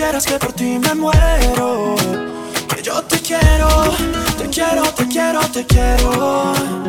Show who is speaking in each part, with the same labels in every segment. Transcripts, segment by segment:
Speaker 1: supieras que por ti me muero, que yo te quiero, te quiero, te quiero, te quiero.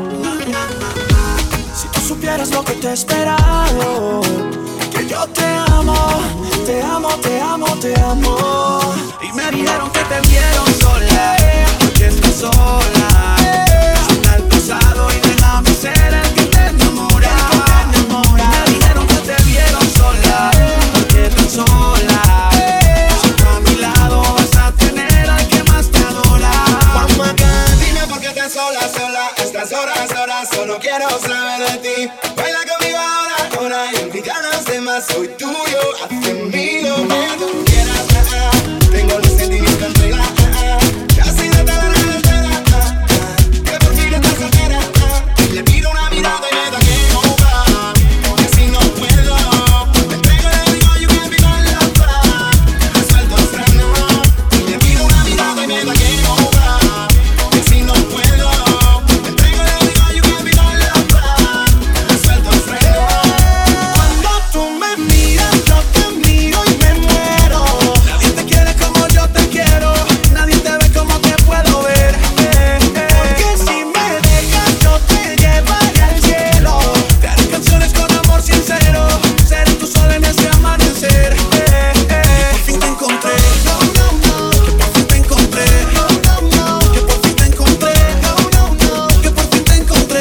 Speaker 1: Si tú supieras lo que te he esperado, que yo te amo, te amo, te amo, te amo. Y me dijeron que te vieron sola, porque estás sola. Anda al pasado y déjame ser el que te enamora. Me dijeron que te vieron sola, porque estás sola. Siempre a mi lado vas a tener al que más te adora.
Speaker 2: Vamos acá, dime por qué estás sola, sola. Estas horas, solo quiero saber de ti. Baila conmigo ahora, ahora. Y aunque ya no sé más, soy tuyo. Haz en mí lo que tú quieras. Tengo los sentimientos en regla. Casi no te la espera. Que por fin estás soltera. Y le pido una mirada y me da que no va. Que si no puedo, te entrego el digo, you can be my lover. Me suelto el freno. Y le pido una mirada y me da que no va. Que si no puedo, te entrego el digo, you can be my lover. Me suelto el freno.
Speaker 1: Cuando tú me miras, yo te miro y me muero. Nadie te quiere como yo te quiero. Nadie te ve como te puedo ver. Porque si me dejas, yo te llevaré al cielo. Te haré canciones con amor sincero. Seré tu sol en ese amanecer. Por fin te encontré. Por fin te encontré. Que por fin te encontré. Que por fin te encontré.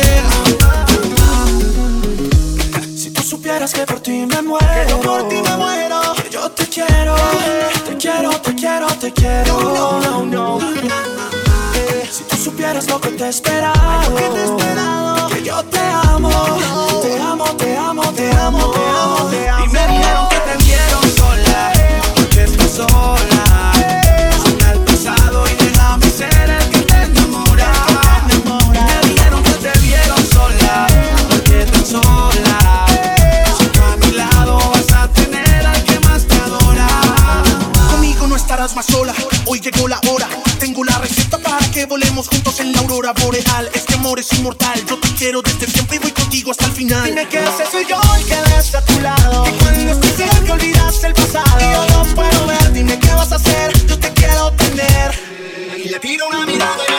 Speaker 1: Si tú supieras que por ti me muero, que yo por ti me muero, que yo te quiero, te quiero, te quiero, te quiero. No. Si tú supieras lo que te he esperado, que yo te amo, te amo, te amo, te amo, te amo, te amo. Y me dijeron que te vieron sola, porque estás sola. Anda al pasado y déjame ser el que te enamora. Me dijeron que te vieron sola, porque estás sola. Siempre a mi lado vas a tener al que más te adora.
Speaker 3: Conmigo no estarás más sola, hoy llegó la hora. Tengo la receta para que volemos juntos en la aurora boreal. Este amor es inmortal, yo te quiero desde siempre y voy contigo hasta el final.
Speaker 1: Dime que ese soy yo el que ves a tu lado. Y cuando estés cerca olvidas el pasado. Y yo no puedo ver, dime qué vas a hacer, yo te quiero tener.
Speaker 2: Y le tiro una mirada y